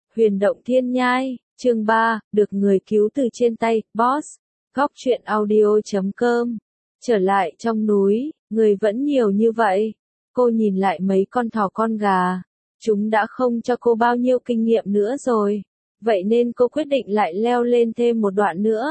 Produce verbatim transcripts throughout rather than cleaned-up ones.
Huyền động thiên nhai, chương ba, được người cứu từ trên tay, boss. Góc truyện audio chấm com. Trở lại trong núi, người vẫn nhiều như vậy. Cô nhìn lại mấy con thỏ con gà. Chúng đã không cho cô bao nhiêu kinh nghiệm nữa rồi. Vậy nên cô quyết định lại leo lên thêm một đoạn nữa.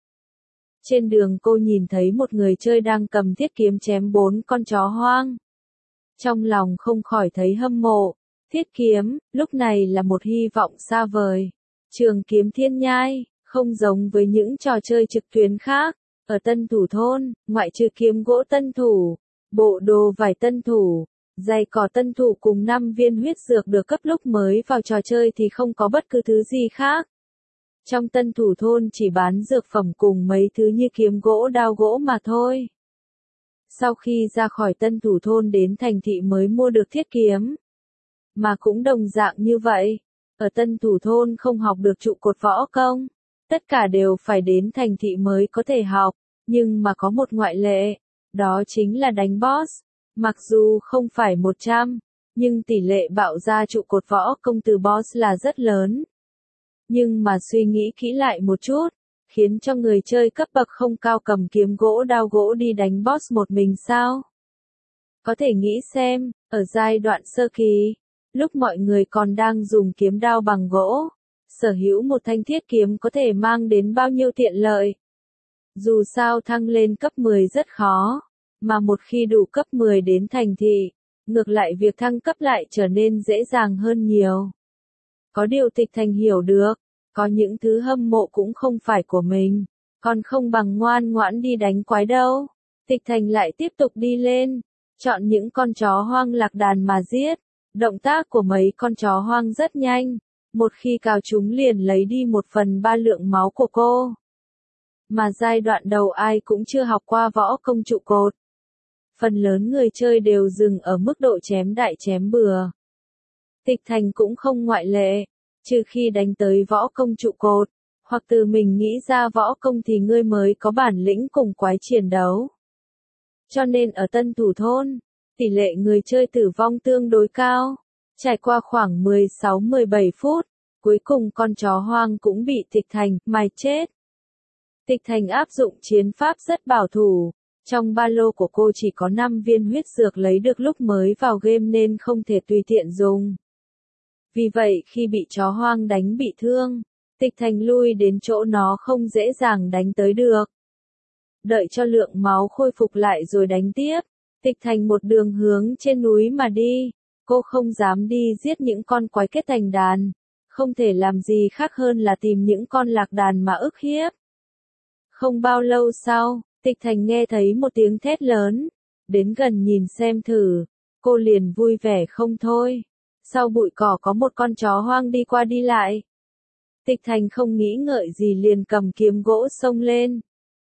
Trên đường cô nhìn thấy một người chơi đang cầm thiết kiếm chém bốn con chó hoang. Trong lòng không khỏi thấy hâm mộ. Thiết kiếm, lúc này là một hy vọng xa vời. Trường kiếm thiên nhai, không giống với những trò chơi trực tuyến khác. Ở Tân Thủ thôn, ngoại trừ kiếm gỗ Tân Thủ, bộ đồ vải Tân Thủ, giày cỏ Tân Thủ cùng năm viên huyết dược được cấp lúc mới vào trò chơi thì không có bất cứ thứ gì khác. Trong Tân Thủ thôn chỉ bán dược phẩm cùng mấy thứ như kiếm gỗ đao gỗ mà thôi. Sau khi ra khỏi Tân Thủ thôn đến thành thị mới mua được thiết kiếm. Mà cũng đồng dạng như vậy, ở Tân Thủ thôn không học được trụ cột võ công, tất cả đều phải đến thành thị mới có thể học, nhưng mà có một ngoại lệ, đó chính là đánh boss. Mặc dù không phải một trăm, nhưng tỷ lệ bạo ra trụ cột võ công từ boss là rất lớn. Nhưng mà suy nghĩ kỹ lại một chút, khiến cho người chơi cấp bậc không cao cầm kiếm gỗ đao gỗ đi đánh boss một mình sao? Có thể nghĩ xem, ở giai đoạn sơ kỳ, lúc mọi người còn đang dùng kiếm đao bằng gỗ, sở hữu một thanh thiết kiếm có thể mang đến bao nhiêu tiện lợi. Dù sao thăng lên cấp mười rất khó, mà một khi đủ cấp mười đến thành thị, ngược lại việc thăng cấp lại trở nên dễ dàng hơn nhiều. Có điều Tịch Thành hiểu được, có những thứ hâm mộ cũng không phải của mình, còn không bằng ngoan ngoãn đi đánh quái đâu. Tịch Thành lại tiếp tục đi lên, chọn những con chó hoang lạc đàn mà giết. Động tác của mấy con chó hoang rất nhanh, một khi cào chúng liền lấy đi một phần ba lượng máu của cô. Mà giai đoạn đầu ai cũng chưa học qua võ công trụ cột. Phần lớn người chơi đều dừng ở mức độ chém đại chém bừa. Tịch Thành cũng không ngoại lệ, trừ khi đánh tới võ công trụ cột, hoặc từ mình nghĩ ra võ công thì ngươi mới có bản lĩnh cùng quái chiến đấu. Cho nên ở Tân Thủ thôn, tỷ lệ người chơi tử vong tương đối cao. Trải qua khoảng mười sáu mười bảy phút, cuối cùng con chó hoang cũng bị Tịch Thành mài chết. Tịch Thành áp dụng chiến pháp rất bảo thủ. Trong ba lô của cô chỉ có năm viên huyết dược lấy được lúc mới vào game nên không thể tùy tiện dùng. Vì vậy khi bị chó hoang đánh bị thương, Tịch Thành lui đến chỗ nó không dễ dàng đánh tới được. Đợi cho lượng máu khôi phục lại rồi đánh tiếp. Tịch Thành một đường hướng trên núi mà đi, cô không dám đi giết những con quái kết thành đàn, không thể làm gì khác hơn là tìm những con lạc đàn mà ức hiếp. Không bao lâu sau, Tịch Thành nghe thấy một tiếng thét lớn, đến gần nhìn xem thử, cô liền vui vẻ không thôi. Sau bụi cỏ có một con chó hoang đi qua đi lại. Tịch Thành không nghĩ ngợi gì liền cầm kiếm gỗ xông lên.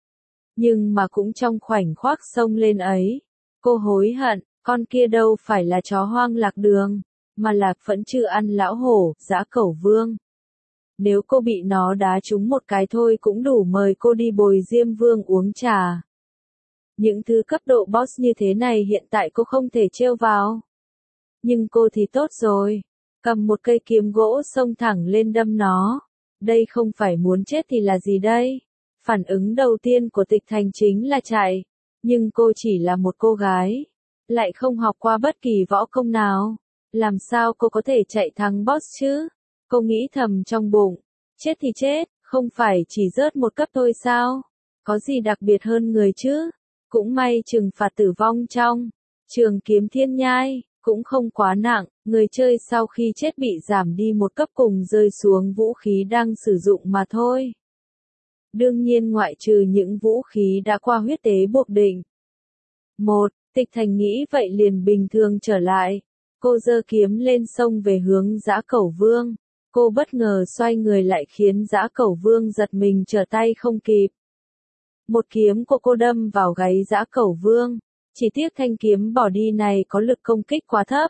Nhưng mà cũng trong khoảnh khắc xông lên ấy, cô hối hận, con kia đâu phải là chó hoang lạc đường, mà là phẫn chư ăn lão hổ, dã cẩu vương. Nếu cô bị nó đá trúng một cái thôi cũng đủ mời cô đi bồi Diêm Vương uống trà. Những thứ cấp độ boss như thế này hiện tại cô không thể trêu vào. Nhưng cô thì tốt rồi, cầm một cây kiếm gỗ xông thẳng lên đâm nó. Đây không phải muốn chết thì là gì đây? Phản ứng đầu tiên của Tịch Thành chính là chạy. Nhưng cô chỉ là một cô gái, lại không học qua bất kỳ võ công nào. Làm sao cô có thể chạy thắng boss chứ? Cô nghĩ thầm trong bụng, chết thì chết, không phải chỉ rớt một cấp thôi sao? Có gì đặc biệt hơn người chứ? Cũng may trừng phạt tử vong trong trường kiếm thiên nhai, cũng không quá nặng, người chơi sau khi chết bị giảm đi một cấp cùng rơi xuống vũ khí đang sử dụng mà thôi. Đương nhiên ngoại trừ những vũ khí đã qua huyết tế buộc định. Một, Tịch Thành nghĩ vậy liền bình thường trở lại. Cô giơ kiếm lên xông về hướng dã cẩu vương. Cô bất ngờ xoay người lại khiến dã cẩu vương giật mình trở tay không kịp. Một kiếm của cô đâm vào gáy dã cẩu vương. Chỉ tiếc thanh kiếm bỏ đi này có lực công kích quá thấp.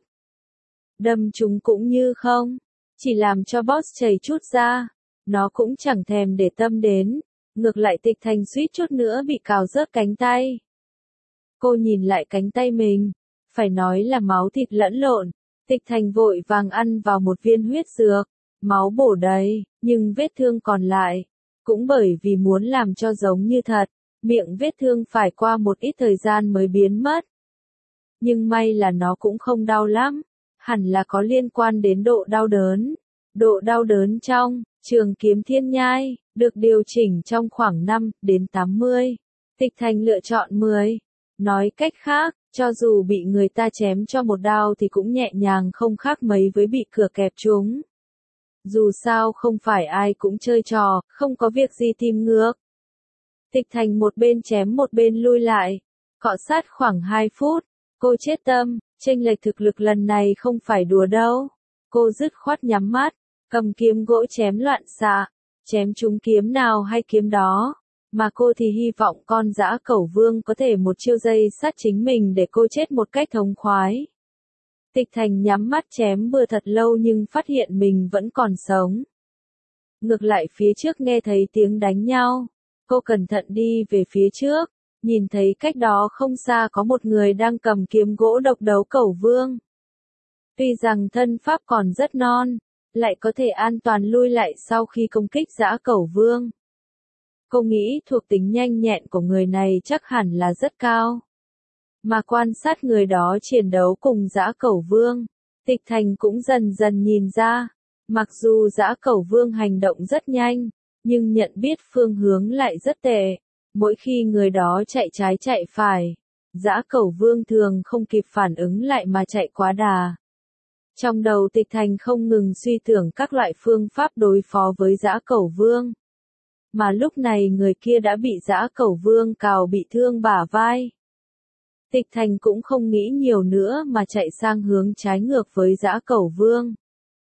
Đâm chúng cũng như không, chỉ làm cho boss chảy chút ra. Nó cũng chẳng thèm để tâm đến. Ngược lại Tịch Thành suýt chút nữa bị cào rớt cánh tay. Cô nhìn lại cánh tay mình, phải nói là máu thịt lẫn lộn. Tịch Thành vội vàng ăn vào một viên huyết dược, máu bổ đầy, nhưng vết thương còn lại. Cũng bởi vì muốn làm cho giống như thật, miệng vết thương phải qua một ít thời gian mới biến mất. Nhưng may là nó cũng không đau lắm, hẳn là có liên quan đến độ đau đớn. Độ đau đớn trong trường kiếm thiên nhai, được điều chỉnh trong khoảng năm đến tám mươi. Tịch Thành lựa chọn mười. Nói cách khác, cho dù bị người ta chém cho một đao thì cũng nhẹ nhàng không khác mấy với bị cửa kẹp trúng. Dù sao không phải ai cũng chơi trò, không có việc gì tìm ngược. Tịch Thành một bên chém một bên lui lại, cọ sát khoảng hai phút. Cô chết tâm, chênh lệch thực lực lần này không phải đùa đâu. Cô dứt khoát nhắm mắt, cầm kiếm gỗ chém loạn xạ, chém trúng kiếm nào hay kiếm đó. Mà cô thì hy vọng con dã cẩu vương có thể một chiêu dây sát chính mình để cô chết một cách thống khoái. Tịch Thành nhắm mắt chém bừa thật lâu nhưng phát hiện mình vẫn còn sống. Ngược lại phía trước nghe thấy tiếng đánh nhau. Cô cẩn thận đi về phía trước, nhìn thấy cách đó không xa có một người đang cầm kiếm gỗ độc đấu cẩu vương. Tuy rằng thân pháp còn rất non, lại có thể an toàn lui lại sau khi công kích dã cẩu vương. Cô nghĩ thuộc tính nhanh nhẹn của người này chắc hẳn là rất cao. Mà quan sát người đó chiến đấu cùng dã cẩu vương, Tịch Thành cũng dần dần nhìn ra, mặc dù dã cẩu vương hành động rất nhanh, nhưng nhận biết phương hướng lại rất tệ. Mỗi khi người đó chạy trái chạy phải, dã cẩu vương thường không kịp phản ứng lại mà chạy quá đà. Trong đầu Tịch Thành không ngừng suy tưởng các loại phương pháp đối phó với dã cẩu vương. Mà lúc này người kia đã bị dã cẩu vương cào bị thương bả vai. Tịch Thành cũng không nghĩ nhiều nữa mà chạy sang hướng trái ngược với dã cẩu vương.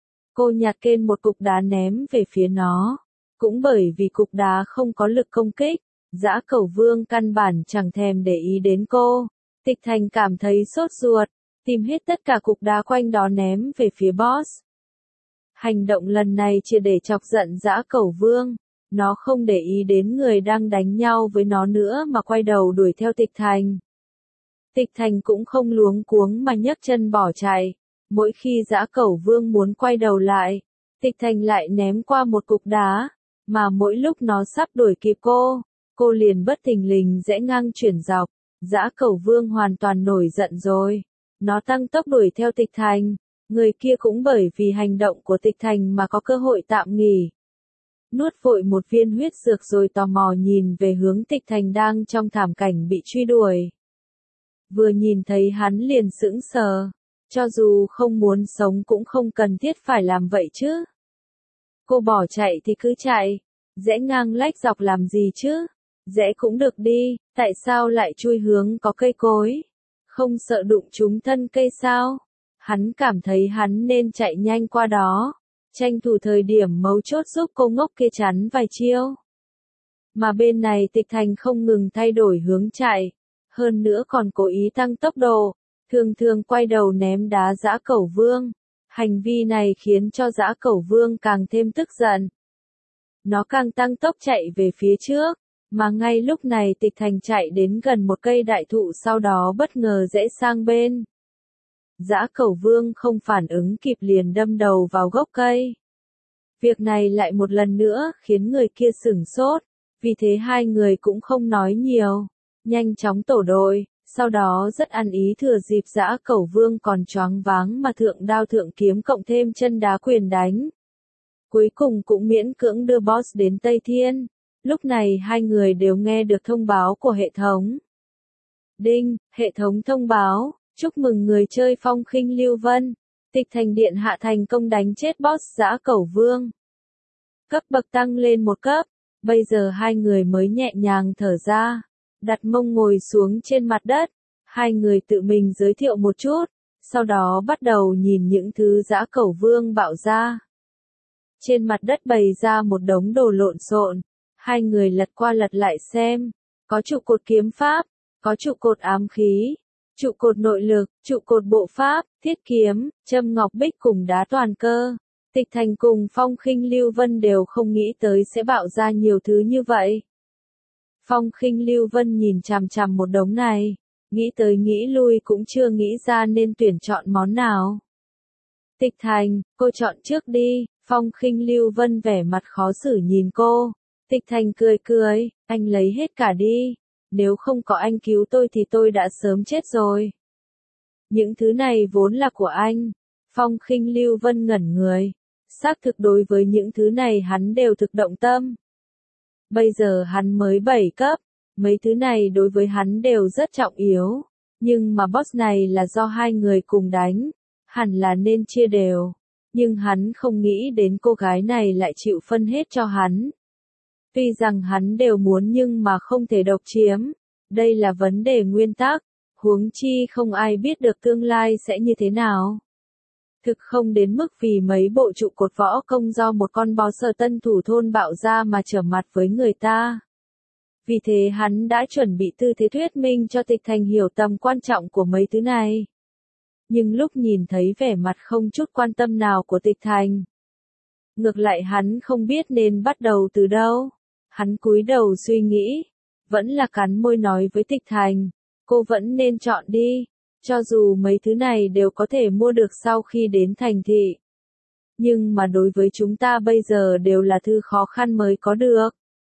Cô nhặt lên một cục đá ném về phía nó. Cũng bởi vì cục đá không có lực công kích, dã cẩu vương căn bản chẳng thèm để ý đến cô. Tịch Thành cảm thấy sốt ruột, tìm hết tất cả cục đá quanh đó ném về phía boss. Hành động lần này chỉ để chọc giận dã cẩu vương. Nó không để ý đến người đang đánh nhau với nó nữa mà quay đầu đuổi theo Tịch Thành. Tịch Thành cũng không luống cuống mà nhấc chân bỏ chạy. Mỗi khi dã cẩu vương muốn quay đầu lại, Tịch Thành lại ném qua một cục đá. Mà mỗi lúc nó sắp đuổi kịp cô, cô liền bất thình lình rẽ ngang chuyển dọc. Dã cẩu vương hoàn toàn nổi giận rồi. Nó tăng tốc đuổi theo Tịch Thành. Người kia cũng bởi vì hành động của Tịch Thành mà có cơ hội tạm nghỉ. Nuốt vội một viên huyết dược rồi tò mò nhìn về hướng Tịch Thành đang trong thảm cảnh bị truy đuổi. Vừa nhìn thấy hắn liền sững sờ. Cho dù không muốn sống cũng không cần thiết phải làm vậy chứ. Cô bỏ chạy thì cứ chạy. Rẽ ngang lách dọc làm gì chứ? Rẽ cũng được đi, tại sao lại chui hướng có cây cối? Không sợ đụng trúng thân cây sao? Hắn cảm thấy hắn nên chạy nhanh qua đó. Tranh thủ thời điểm mấu chốt giúp cô ngốc kia chắn vài chiêu. Mà bên này Tịch Thành không ngừng thay đổi hướng chạy. Hơn nữa còn cố ý tăng tốc độ. Thường thường quay đầu ném đá dã cẩu vương. Hành vi này khiến cho dã cẩu vương càng thêm tức giận. Nó càng tăng tốc chạy về phía trước. Mà ngay lúc này Tịch Thành chạy đến gần một cây đại thụ sau đó bất ngờ rẽ sang bên. Dã cẩu vương không phản ứng kịp liền đâm đầu vào gốc cây. Việc này lại một lần nữa khiến người kia sửng sốt, vì thế hai người cũng không nói nhiều, nhanh chóng tổ đội, sau đó rất ăn ý thừa dịp dã cẩu vương còn choáng váng mà thượng đao thượng kiếm cộng thêm chân đá quyền đánh. Cuối cùng cũng miễn cưỡng đưa boss đến Tây Thiên. Lúc này hai người đều nghe được thông báo của hệ thống. Đinh, hệ thống thông báo. Chúc mừng người chơi Phong Khinh Lưu Vân. Tịch Thành điện hạ thành công đánh chết boss dã cẩu vương. Cấp bậc tăng lên một cấp. Bây giờ hai người mới nhẹ nhàng thở ra. Đặt mông ngồi xuống trên mặt đất. Hai người tự mình giới thiệu một chút. Sau đó bắt đầu nhìn những thứ dã cẩu vương bạo ra. Trên mặt đất bày ra một đống đồ lộn xộn. Hai người lật qua lật lại xem. Có trụ cột kiếm pháp. Có trụ cột ám khí. Trụ cột nội lực, trụ cột bộ pháp, thiết kiếm, châm ngọc bích cùng đá toàn cơ. Tịch Thành cùng Phong Khinh Lưu Vân đều không nghĩ tới sẽ bạo ra nhiều thứ như vậy. Phong Khinh Lưu Vân nhìn chằm chằm một đống này, nghĩ tới nghĩ lui cũng chưa nghĩ ra nên tuyển chọn món nào. Tịch Thành, cô chọn trước đi, Phong Khinh Lưu Vân vẻ mặt khó xử nhìn cô. Tịch Thành cười cười, anh lấy hết cả đi. Nếu không có anh cứu tôi thì tôi đã sớm chết rồi. Những thứ này vốn là của anh. Phong Khinh Lưu Vân ngẩn người. Xác thực đối với những thứ này hắn đều thực động tâm. Bây giờ hắn mới bảy cấp. Mấy thứ này đối với hắn đều rất trọng yếu. Nhưng mà boss này là do hai người cùng đánh. Hẳn là nên chia đều. Nhưng hắn không nghĩ đến cô gái này lại chịu phân hết cho hắn. Tuy rằng hắn đều muốn nhưng mà không thể độc chiếm. Đây là vấn đề nguyên tắc. Huống chi không ai biết được tương lai sẽ như thế nào. Thực không đến mức vì mấy bộ trụ cột võ công do một con bò sờ tân thủ thôn bạo ra mà trở mặt với người ta. Vì thế hắn đã chuẩn bị tư thế thuyết minh cho Tịch Thành hiểu tầm quan trọng của mấy thứ này. Nhưng lúc nhìn thấy vẻ mặt không chút quan tâm nào của Tịch Thành. Ngược lại hắn không biết nên bắt đầu từ đâu. Hắn cúi đầu suy nghĩ. Vẫn là cắn môi nói với Tịch Thành. Cô vẫn nên chọn đi. Cho dù mấy thứ này đều có thể mua được sau khi đến thành thị. Nhưng mà đối với chúng ta bây giờ đều là thứ khó khăn mới có được.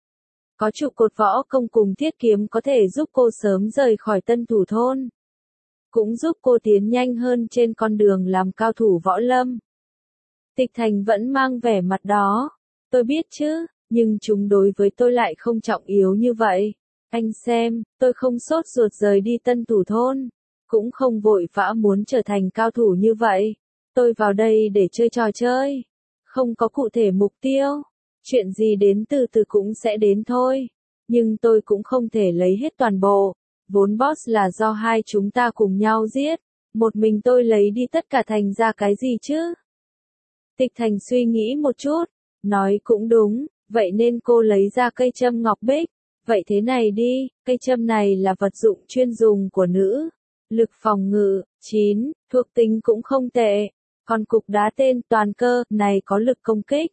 Có trụ cột võ công cùng thiết kiếm có thể giúp cô sớm rời khỏi tân thủ thôn. Cũng giúp cô tiến nhanh hơn trên con đường làm cao thủ võ lâm. Tịch Thành vẫn mang vẻ mặt đó. Tôi biết chứ, nhưng chúng đối với tôi lại không trọng yếu như vậy. Anh xem, tôi không sốt ruột rời đi tân thủ thôn. Cũng không vội vã muốn trở thành cao thủ như vậy. Tôi vào đây để chơi trò chơi. Không có cụ thể mục tiêu. Chuyện gì đến từ từ cũng sẽ đến thôi. Nhưng tôi cũng không thể lấy hết toàn bộ. Vốn boss là do hai chúng ta cùng nhau giết. Một mình tôi lấy đi tất cả thành ra cái gì chứ? Tịch Thành suy nghĩ một chút. Nói cũng đúng. Vậy nên cô lấy ra cây châm ngọc bích. Vậy thế này đi. Cây châm này là vật dụng chuyên dùng của nữ. Lực phòng ngự, chín, thuộc tính cũng không tệ. Còn cục đá tên toàn cơ, này có lực công kích.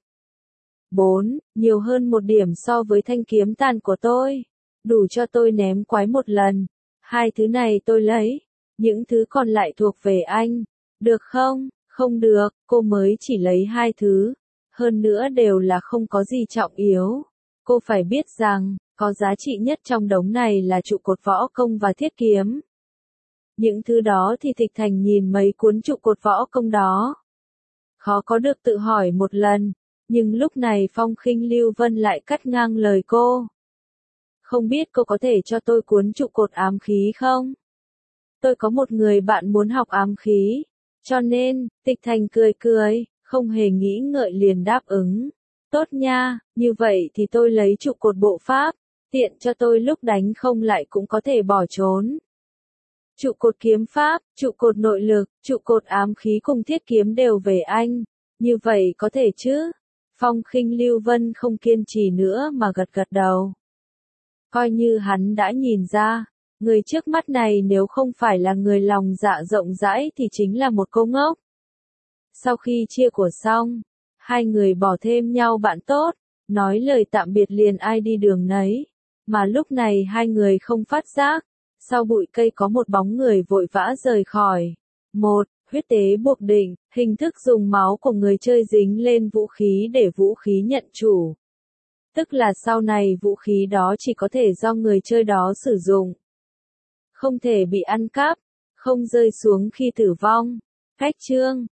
bốn, nhiều hơn một điểm so với thanh kiếm tàn của tôi. Đủ cho tôi ném quái một lần. Hai thứ này tôi lấy. Những thứ còn lại thuộc về anh. Được không? Không được, cô mới chỉ lấy hai thứ. Hơn nữa đều là không có gì trọng yếu. Cô phải biết rằng, có giá trị nhất trong đống này là trụ cột võ công và thiết kiếm. Những thứ đó thì Tịch Thành nhìn mấy cuốn trụ cột võ công đó. Khó có được tự hỏi một lần, nhưng lúc này Phong Khinh Lưu Vân lại cắt ngang lời cô. Không biết cô có thể cho tôi cuốn trụ cột ám khí không? Tôi có một người bạn muốn học ám khí, cho nên, Tịch Thành cười cười, không hề nghĩ ngợi liền đáp ứng. Tốt nha, như vậy thì tôi lấy trụ cột bộ pháp, tiện cho tôi lúc đánh không lại cũng có thể bỏ trốn. Trụ cột kiếm pháp, trụ cột nội lực, trụ cột ám khí cùng thiết kiếm đều về anh. Như vậy có thể chứ? Phong Khinh Lưu Vân không kiên trì nữa mà gật gật đầu. Coi như hắn đã nhìn ra, người trước mắt này nếu không phải là người lòng dạ rộng rãi thì chính là một cô ngốc. Sau khi chia của xong, hai người bỏ thêm nhau bạn tốt, nói lời tạm biệt liền ai đi đường nấy. Mà lúc này hai người không phát giác. Sau bụi cây có một bóng người vội vã rời khỏi. Một, huyết tế buộc định, hình thức dùng máu của người chơi dính lên vũ khí để vũ khí nhận chủ. Tức là sau này vũ khí đó chỉ có thể do người chơi đó sử dụng. Không thể bị ăn cắp, không rơi xuống khi tử vong. Cách chương